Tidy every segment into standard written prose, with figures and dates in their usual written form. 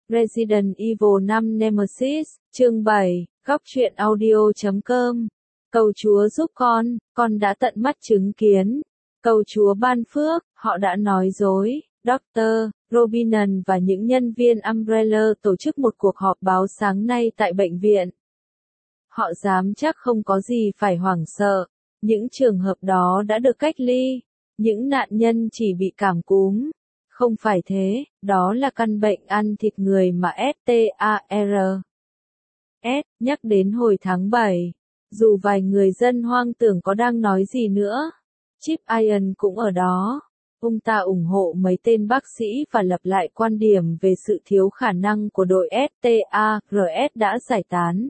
Resident Evil 5 Nemesis, chương 7, góc truyện audio.com. Cầu Chúa giúp con đã tận mắt chứng kiến. Cầu Chúa ban phước, họ đã nói dối. Dr. Robinson và những nhân viên Umbrella tổ chức một cuộc họp báo sáng nay tại bệnh viện. Họ dám chắc không có gì phải hoảng sợ. Những trường hợp đó đã được cách ly. Những nạn nhân chỉ bị cảm cúm. Không phải thế, đó là căn bệnh ăn thịt người mà STARS nhắc đến hồi tháng 7. Dù vài người dân hoang tưởng có đang nói gì nữa. Chip Ian cũng ở đó. Ông ta ủng hộ mấy tên bác sĩ và lặp lại quan điểm về sự thiếu khả năng của đội STARS đã giải tán.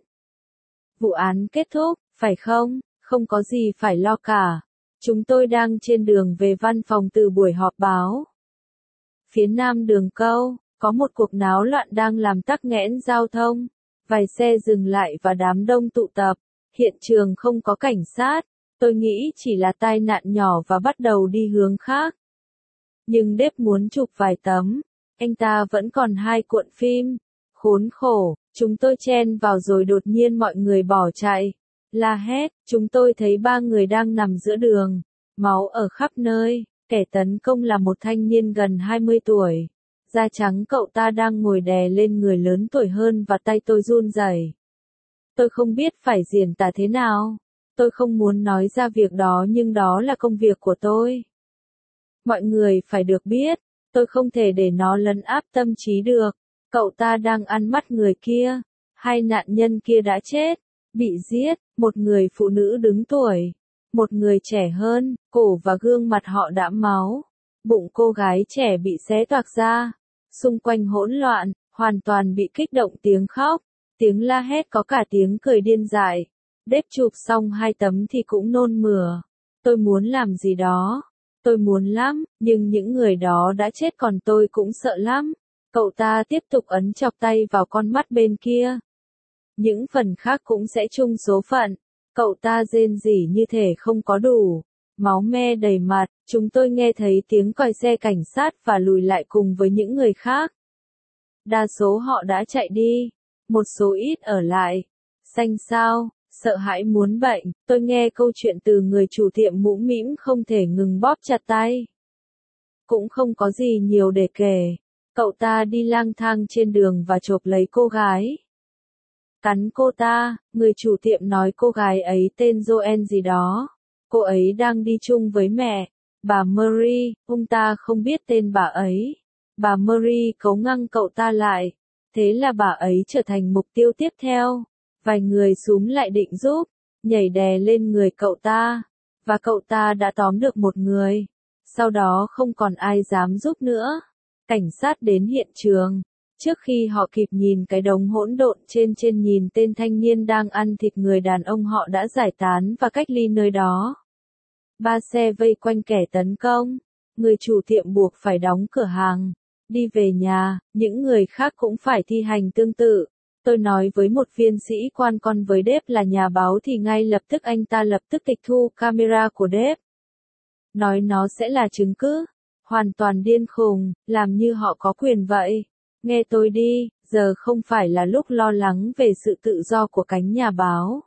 Vụ án kết thúc, phải không? Không có gì phải lo cả. Chúng tôi đang trên đường về văn phòng từ buổi họp báo. Phía nam đường câu, có một cuộc náo loạn đang làm tắc nghẽn giao thông. Vài xe dừng lại và đám đông tụ tập. Hiện trường không có cảnh sát. Tôi nghĩ chỉ là tai nạn nhỏ và bắt đầu đi hướng khác. Nhưng Dave muốn chụp vài tấm. Anh ta vẫn còn 2 cuộn phim. Khốn khổ, chúng tôi chen vào rồi đột nhiên mọi người bỏ chạy. La hét, chúng tôi thấy 3 người đang nằm giữa đường. Máu ở khắp nơi. Kẻ tấn công là một thanh niên gần 20 tuổi. Da trắng cậu ta đang ngồi đè lên người lớn tuổi hơn và tay tôi run rẩy. Tôi không biết phải diễn tả thế nào. Tôi không muốn nói ra việc đó nhưng đó là công việc của tôi. Mọi người phải được biết, tôi không thể để nó lấn áp tâm trí được. Cậu ta đang ăn mắt người kia. 2 nạn nhân kia đã chết, bị giết, một người phụ nữ đứng tuổi. Một người trẻ hơn, cổ và gương mặt họ đã máu. Bụng cô gái trẻ bị xé toạc ra. Xung quanh hỗn loạn, hoàn toàn bị kích động tiếng khóc. Tiếng la hét có cả tiếng cười điên dại. Dave chụp xong 2 tấm thì cũng nôn mửa. Tôi muốn làm gì đó. Tôi muốn lắm, nhưng những người đó đã chết còn tôi cũng sợ lắm. Cậu ta tiếp tục ấn chọc tay vào con mắt bên kia. Những phần khác cũng sẽ chung số phận. Cậu ta rên rỉ như thể không có đủ. Máu me đầy mặt, chúng tôi nghe thấy tiếng còi xe cảnh sát và lùi lại cùng với những người khác. Đa số họ đã chạy đi. Một số ít ở lại. Xanh xao, sợ hãi muốn bệnh, tôi nghe câu chuyện từ người chủ tiệm mũm mĩm không thể ngừng bóp chặt tay. Cũng không có gì nhiều để kể. Cậu ta đi lang thang trên đường và chộp lấy cô gái. Cắn cô ta, người chủ tiệm nói cô gái ấy tên Joanne gì đó. Cô ấy đang đi chung với mẹ, bà Marie, ông ta không biết tên bà ấy. Bà Marie cấu ngăn cậu ta lại. Thế là bà ấy trở thành mục tiêu tiếp theo. Vài người xúm lại định giúp, nhảy đè lên người cậu ta. Và cậu ta đã tóm được một người. Sau đó không còn ai dám giúp nữa. Cảnh sát đến hiện trường. Trước khi họ kịp nhìn cái đống hỗn độn trên nhìn tên thanh niên đang ăn thịt người đàn ông họ đã giải tán và cách ly nơi đó. 3 xe vây quanh kẻ tấn công. Người chủ tiệm buộc phải đóng cửa hàng. Đi về nhà, những người khác cũng phải thi hành tương tự. Tôi nói với một viên sĩ quan con với Dave là nhà báo thì ngay lập tức anh ta lập tức tịch thu camera của Dave. Nói nó sẽ là chứng cứ. Hoàn toàn điên khùng, làm như họ có quyền vậy. Nghe tôi đi, giờ không phải là lúc lo lắng về sự tự do của cánh nhà báo.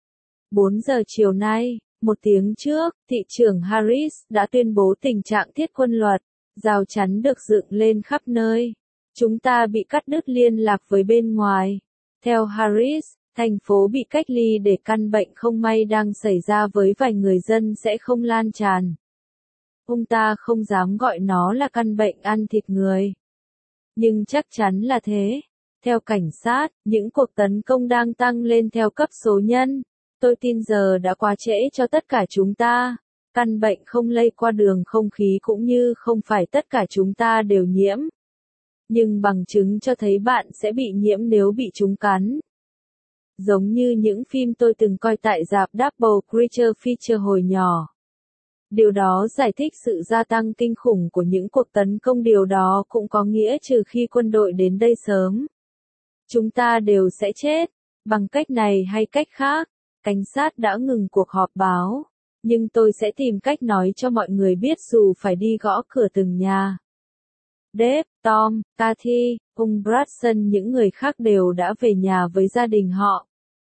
4 giờ chiều nay, 1 tiếng trước, thị trưởng Harris đã tuyên bố tình trạng thiết quân luật. Rào chắn được dựng lên khắp nơi. Chúng ta bị cắt đứt liên lạc với bên ngoài. Theo Harris, thành phố bị cách ly để căn bệnh không may đang xảy ra với vài người dân sẽ không lan tràn. Ông ta không dám gọi nó là căn bệnh ăn thịt người. Nhưng chắc chắn là thế. Theo cảnh sát, những cuộc tấn công đang tăng lên theo cấp số nhân. Tôi tin giờ đã quá trễ cho tất cả chúng ta. Căn bệnh không lây qua đường không khí cũng như không phải tất cả chúng ta đều nhiễm. Nhưng bằng chứng cho thấy bạn sẽ bị nhiễm nếu bị chúng cắn. Giống như những phim tôi từng coi tại rạp Double Creature Feature hồi nhỏ. Điều đó giải thích sự gia tăng kinh khủng của những cuộc tấn công. Điều đó cũng có nghĩa trừ khi quân đội đến đây sớm. Chúng ta đều sẽ chết. Bằng cách này hay cách khác, cảnh sát đã ngừng cuộc họp báo. Nhưng tôi sẽ tìm cách nói cho mọi người biết dù phải đi gõ cửa từng nhà. Dave, Tom, Kathy, ông Bradson những người khác đều đã về nhà với gia đình họ.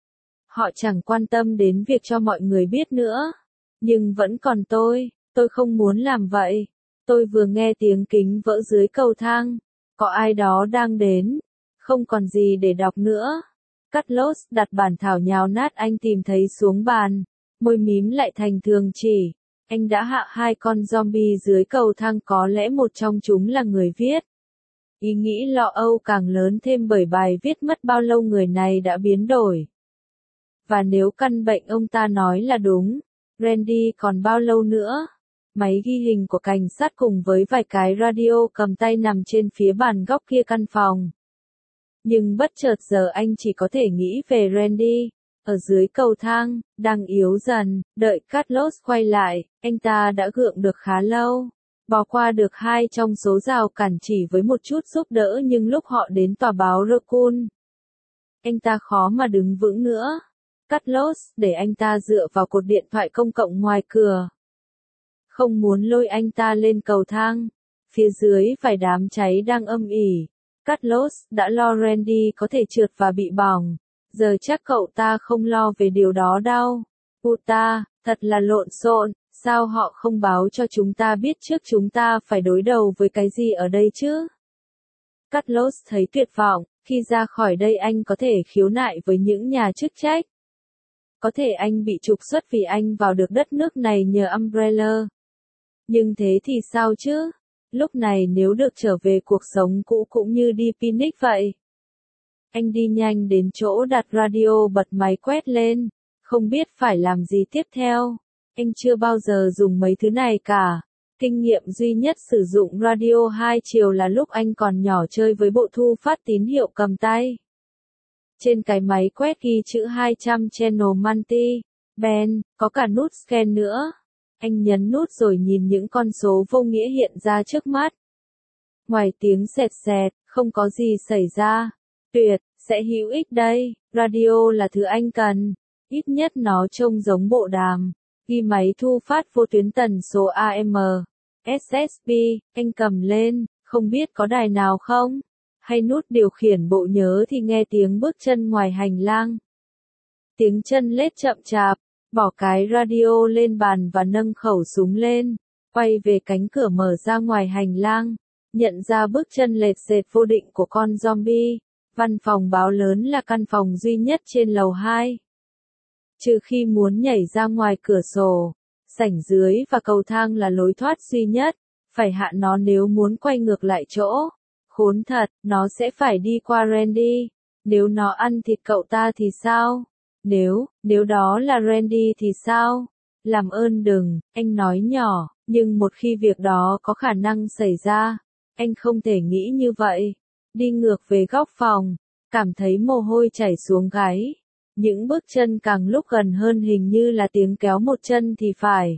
Họ chẳng quan tâm đến việc cho mọi người biết nữa. Nhưng vẫn còn tôi không muốn làm vậy. Tôi vừa nghe tiếng kính vỡ dưới cầu thang. Có ai đó đang đến. Không còn gì để đọc nữa. Carlos đặt bản thảo nhào nát anh tìm thấy xuống bàn. Môi mím lại thành thường chỉ. Anh đã hạ 2 con zombie dưới cầu thang, có lẽ một trong chúng là người viết. Ý nghĩ lo âu càng lớn thêm bởi bài viết mất bao lâu người này đã biến đổi. Và nếu căn bệnh ông ta nói là đúng, Randy còn bao lâu nữa? Máy ghi hình của cảnh sát cùng với vài cái radio cầm tay nằm trên phía bàn góc kia căn phòng. Nhưng bất chợt giờ anh chỉ có thể nghĩ về Randy. Ở dưới cầu thang, đang yếu dần, đợi Carlos quay lại, anh ta đã gượng được khá lâu. Bò qua được 2 trong số rào cản chỉ với một chút giúp đỡ, nhưng lúc họ đến tòa báo Raccoon, anh ta khó mà đứng vững nữa. Carlos để anh ta dựa vào cột điện thoại công cộng ngoài cửa. Không muốn lôi anh ta lên cầu thang. Phía dưới vài đám cháy đang âm ỉ. Carlos đã lo Randy có thể trượt và bị bỏng. Giờ chắc cậu ta không lo về điều đó đâu. Puta, thật là lộn xộn, sao họ không báo cho chúng ta biết trước chúng ta phải đối đầu với cái gì ở đây chứ? Carlos thấy tuyệt vọng, khi ra khỏi đây anh có thể khiếu nại với những nhà chức trách. Có thể anh bị trục xuất vì anh vào được đất nước này nhờ Umbrella. Nhưng thế thì sao chứ? Lúc này nếu được trở về cuộc sống cũ cũng như đi picnic vậy. Anh đi nhanh đến chỗ đặt radio, bật máy quét lên. Không biết phải làm gì tiếp theo. Anh chưa bao giờ dùng mấy thứ này cả. Kinh nghiệm duy nhất sử dụng radio 2 chiều là lúc anh còn nhỏ chơi với bộ thu phát tín hiệu cầm tay. Trên cái máy quét ghi chữ 200 channel multi, band, có cả nút scan nữa. Anh nhấn nút rồi nhìn những con số vô nghĩa hiện ra trước mắt. Ngoài tiếng sẹt sẹt, không có gì xảy ra. Tuyệt, sẽ hữu ích đây. Radio là thứ anh cần. Ít nhất nó trông giống bộ đàm. Ghi máy thu phát vô tuyến tần số AM, SSB, anh cầm lên, không biết có đài nào không? Hay nút điều khiển bộ nhớ thì nghe tiếng bước chân ngoài hành lang. Tiếng chân lết chậm chạp, bỏ cái radio lên bàn và nâng khẩu súng lên, quay về cánh cửa mở ra ngoài hành lang, nhận ra bước chân lệch sệt vô định của con zombie. Văn phòng báo lớn là căn phòng duy nhất trên lầu 2. Trừ khi muốn nhảy ra ngoài cửa sổ, sảnh dưới và cầu thang là lối thoát duy nhất, phải hạ nó nếu muốn quay ngược lại chỗ. Khốn thật, nó sẽ phải đi qua Randy. Nếu nó ăn thịt cậu ta thì sao? Nếu đó là Randy thì sao? Làm ơn đừng, anh nói nhỏ, nhưng một khi việc đó có khả năng xảy ra, anh không thể nghĩ như vậy. Đi ngược về góc phòng, cảm thấy mồ hôi chảy xuống gáy. Những bước chân càng lúc gần hơn, hình như là tiếng kéo một chân thì phải.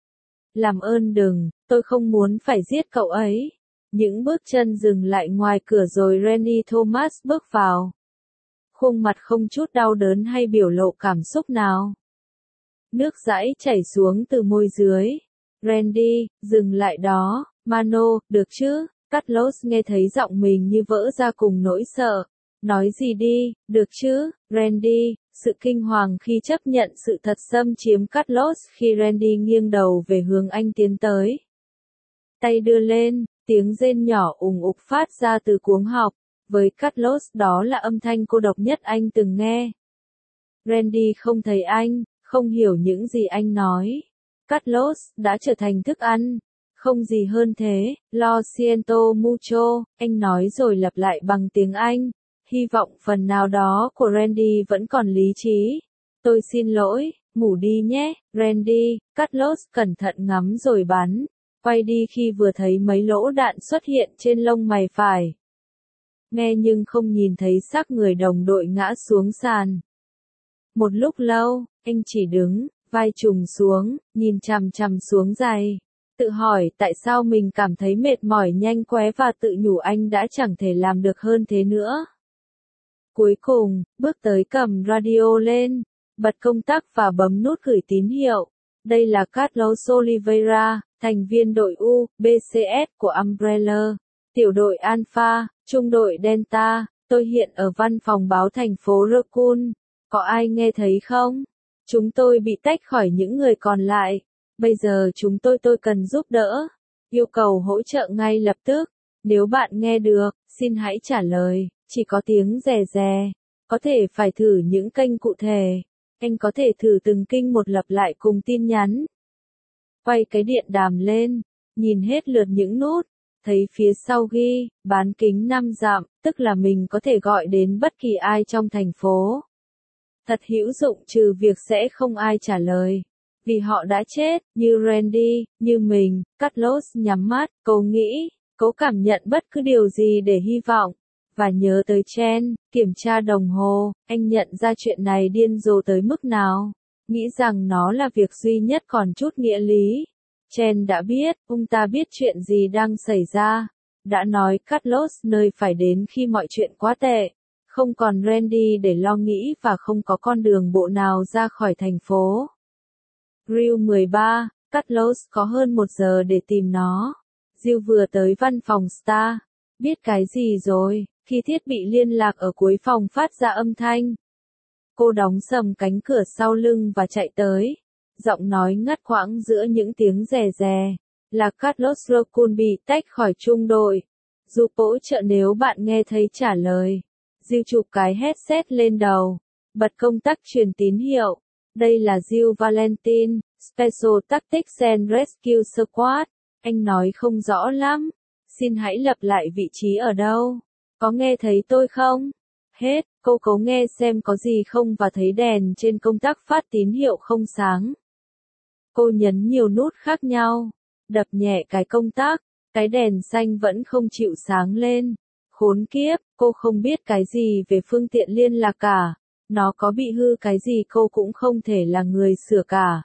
Làm ơn đừng, tôi không muốn phải giết cậu ấy. Những bước chân dừng lại ngoài cửa rồi Randy Thomas bước vào. Khuôn mặt không chút đau đớn hay biểu lộ cảm xúc nào. Nước dãi chảy xuống từ môi dưới. Randy, dừng lại đó, Mano, được chứ? Carlos nghe thấy giọng mình như vỡ ra cùng nỗi sợ. Nói gì đi, được chứ, Randy, sự kinh hoàng khi chấp nhận sự thật xâm chiếm Carlos khi Randy nghiêng đầu về hướng anh tiến tới. Tay đưa lên, tiếng rên nhỏ ùng ục phát ra từ cuống họng. Với Carlos đó là âm thanh cô độc nhất anh từng nghe. Randy không thấy anh, không hiểu những gì anh nói. Carlos đã trở thành thức ăn. Không gì hơn thế, lo siento mucho, anh nói rồi lặp lại bằng tiếng Anh. Hy vọng phần nào đó của Randy vẫn còn lý trí. Tôi xin lỗi, ngủ đi nhé, Randy. Carlos cẩn thận ngắm rồi bắn. Quay đi khi vừa thấy mấy lỗ đạn xuất hiện trên lông mày phải. Nghe nhưng không nhìn thấy xác người đồng đội ngã xuống sàn. Một lúc lâu, anh chỉ đứng, vai trùng xuống, nhìn chằm chằm xuống giày. Tự hỏi tại sao mình cảm thấy mệt mỏi nhanh quá và tự nhủ anh đã chẳng thể làm được hơn thế nữa. Cuối cùng, bước tới cầm radio lên, bật công tắc và bấm nút gửi tín hiệu. Đây là Carlos Oliveira, thành viên đội U, BCS của Umbrella. Tiểu đội Alpha, trung đội Delta, tôi hiện ở văn phòng báo thành phố Raccoon. Có ai nghe thấy không? Chúng tôi bị tách khỏi những người còn lại. Bây giờ chúng tôi cần giúp đỡ. Yêu cầu hỗ trợ ngay lập tức. Nếu bạn nghe được, xin hãy trả lời. Chỉ có tiếng rè rè. Có thể phải thử những kênh cụ thể. Anh có thể thử từng kênh một lặp lại cùng tin nhắn. Quay cái điện đàm lên. Nhìn hết lượt những nút. Thấy phía sau ghi, bán kính 5 dặm, tức là mình có thể gọi đến bất kỳ ai trong thành phố. Thật hữu dụng trừ việc sẽ không ai trả lời. Vì họ đã chết, như Randy, như mình, Carlos nhắm mắt, cô nghĩ, cố cảm nhận bất cứ điều gì để hy vọng. Và nhớ tới Chen, kiểm tra đồng hồ, anh nhận ra chuyện này điên rồ tới mức nào. Nghĩ rằng nó là việc duy nhất còn chút nghĩa lý. Chen đã biết, ông ta biết chuyện gì đang xảy ra. Đã nói Carlos nơi phải đến khi mọi chuyện quá tệ. Không còn Randy để lo nghĩ và không có con đường bộ nào ra khỏi thành phố. Rio 13, Carlos có hơn 1 giờ để tìm nó. Jill vừa tới văn phòng Star. Biết cái gì rồi, khi thiết bị liên lạc ở cuối phòng phát ra âm thanh. Cô đóng sầm cánh cửa sau lưng và chạy tới. Giọng nói ngắt quãng giữa những tiếng rè rè. Là Carlos Raccoon bị tách khỏi trung đội. Giúp hỗ trợ nếu bạn nghe thấy trả lời. Jill chụp cái headset lên đầu. Bật công tắc truyền tín hiệu. Đây là Jill Valentine, Special Tactics and Rescue Squad. Anh nói không rõ lắm. Xin hãy lặp lại vị trí ở đâu. Có nghe thấy tôi không? Hết, cô cố nghe xem có gì không và thấy đèn trên công tắc phát tín hiệu không sáng. Cô nhấn nhiều nút khác nhau. Đập nhẹ cái công tắc. Cái đèn xanh vẫn không chịu sáng lên. Khốn kiếp, cô không biết cái gì về phương tiện liên lạc cả. Nó có bị hư cái gì cô cũng không thể là người sửa cả.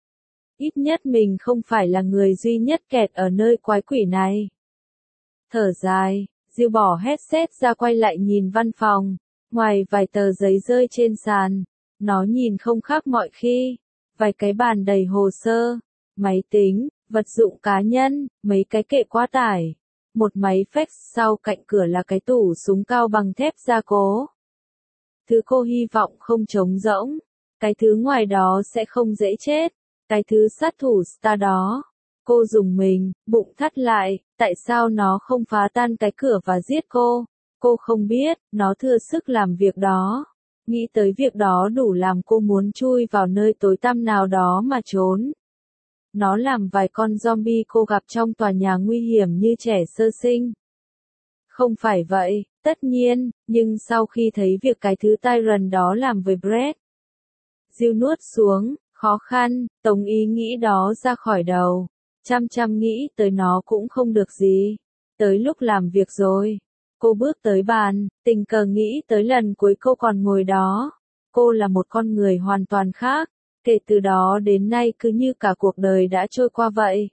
Ít nhất mình không phải là người duy nhất kẹt ở nơi quái quỷ này. Thở dài, Jill bỏ headset ra quay lại nhìn văn phòng. Ngoài vài tờ giấy rơi trên sàn, nó nhìn không khác mọi khi. Vài cái bàn đầy hồ sơ, máy tính, vật dụng cá nhân, mấy cái kệ quá tải. Một máy fax sau cạnh cửa là cái tủ súng cao bằng thép gia cố. Thứ cô hy vọng không trống rỗng. Cái thứ ngoài đó sẽ không dễ chết. Cái thứ sát thủ Star đó. Cô dùng mình, bụng thắt lại, tại sao nó không phá tan cái cửa và giết cô? Cô không biết, nó thừa sức làm việc đó. Nghĩ tới việc đó đủ làm cô muốn chui vào nơi tối tăm nào đó mà trốn. Nó làm vài con zombie cô gặp trong tòa nhà nguy hiểm như trẻ sơ sinh. Không phải vậy, tất nhiên, nhưng sau khi thấy việc cái thứ Tyrant đó làm với Brett. Jill nuốt xuống, khó khăn, tống ý nghĩ đó ra khỏi đầu. Chăm nghĩ tới nó cũng không được gì. Tới lúc làm việc rồi. Cô bước tới bàn, tình cờ nghĩ tới lần cuối cô còn ngồi đó. Cô là một con người hoàn toàn khác. Kể từ đó đến nay cứ như cả cuộc đời đã trôi qua vậy.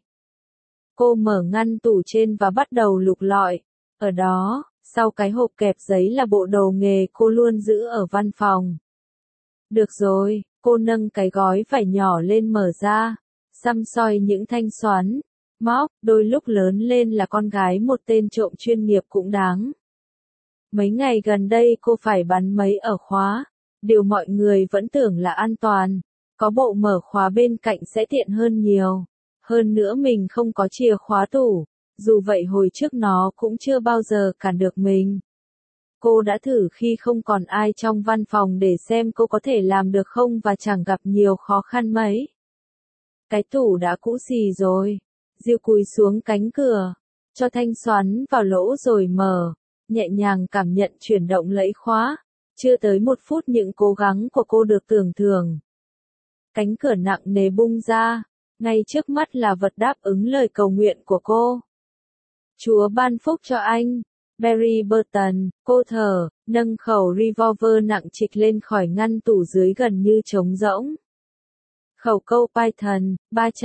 Cô mở ngăn tủ trên và bắt đầu lục lọi. Ở đó, sau cái hộp kẹp giấy là bộ đồ nghề cô luôn giữ ở văn phòng. Được rồi, cô nâng cái gói vải nhỏ lên mở ra. Săm soi những thanh xoắn, móc, đôi lúc lớn lên là con gái một tên trộm chuyên nghiệp cũng đáng. Mấy ngày gần đây cô phải bắn mấy ổ khóa. Điều mọi người vẫn tưởng là an toàn. Có bộ mở khóa bên cạnh sẽ tiện hơn nhiều. Hơn nữa mình không có chìa khóa tủ. Dù vậy hồi trước nó cũng chưa bao giờ cản được mình. Cô đã thử khi không còn ai trong văn phòng để xem cô có thể làm được không và chẳng gặp nhiều khó khăn mấy. Cái tủ đã cũ xì rồi. Jill cúi xuống cánh cửa. Cho thanh xoắn vào lỗ rồi mở. Nhẹ nhàng cảm nhận chuyển động lẫy khóa. Chưa tới 1 phút những cố gắng của cô được tưởng thưởng. Cánh cửa nặng nề bung ra. Ngay trước mắt là vật đáp ứng lời cầu nguyện của cô. Chúa ban phúc cho anh. Barry Burton, cô thở, nâng khẩu revolver nặng trịch lên khỏi ngăn tủ dưới gần như trống rỗng. Khẩu câu Python,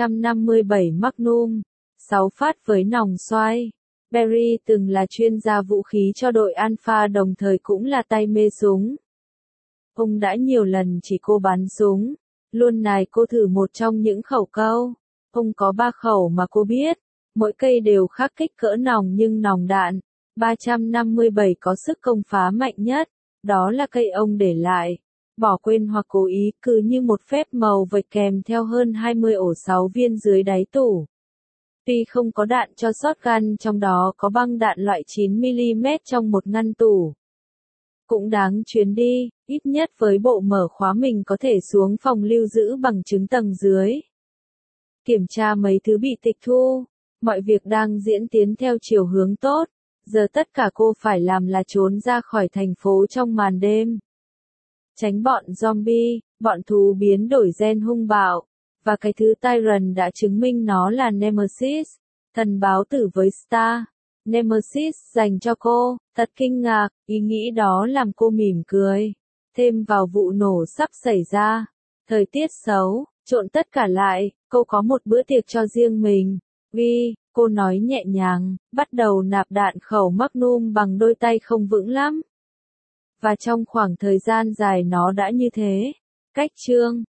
357 Magnum, 6 phát với nòng xoay. Barry từng là chuyên gia vũ khí cho đội Alpha đồng thời cũng là tay mê súng. Ông đã nhiều lần chỉ cô bắn súng. Luôn nài cô thử một trong những khẩu câu. Ông có 3 khẩu mà cô biết. Mỗi cây đều khác kích cỡ nòng nhưng nòng đạn. 357 có sức công phá mạnh nhất, đó là cây ông để lại. Bỏ quên hoặc cố ý cứ như một phép màu vạch kèm theo hơn 20 ổ 6 viên dưới đáy tủ. Tuy không có đạn cho shotgun, trong đó có băng đạn loại 9mm trong một ngăn tủ. Cũng đáng chuyến đi, ít nhất với bộ mở khóa mình có thể xuống phòng lưu giữ bằng chứng tầng dưới. Kiểm tra mấy thứ bị tịch thu. Mọi việc đang diễn tiến theo chiều hướng tốt. Giờ tất cả cô phải làm là trốn ra khỏi thành phố trong màn đêm. Tránh bọn zombie, bọn thú biến đổi gen hung bạo. Và cái thứ Tyrant đã chứng minh nó là Nemesis. Thần báo tử với Star. Nemesis dành cho cô, thật kinh ngạc, ý nghĩ đó làm cô mỉm cười. Thêm vào vụ nổ sắp xảy ra. Thời tiết xấu, trộn tất cả lại, cô có một bữa tiệc cho riêng mình. Cô nói nhẹ nhàng, bắt đầu nạp đạn khẩu Magnum bằng đôi tay không vững lắm. Và trong khoảng thời gian dài nó đã như thế. Cách chương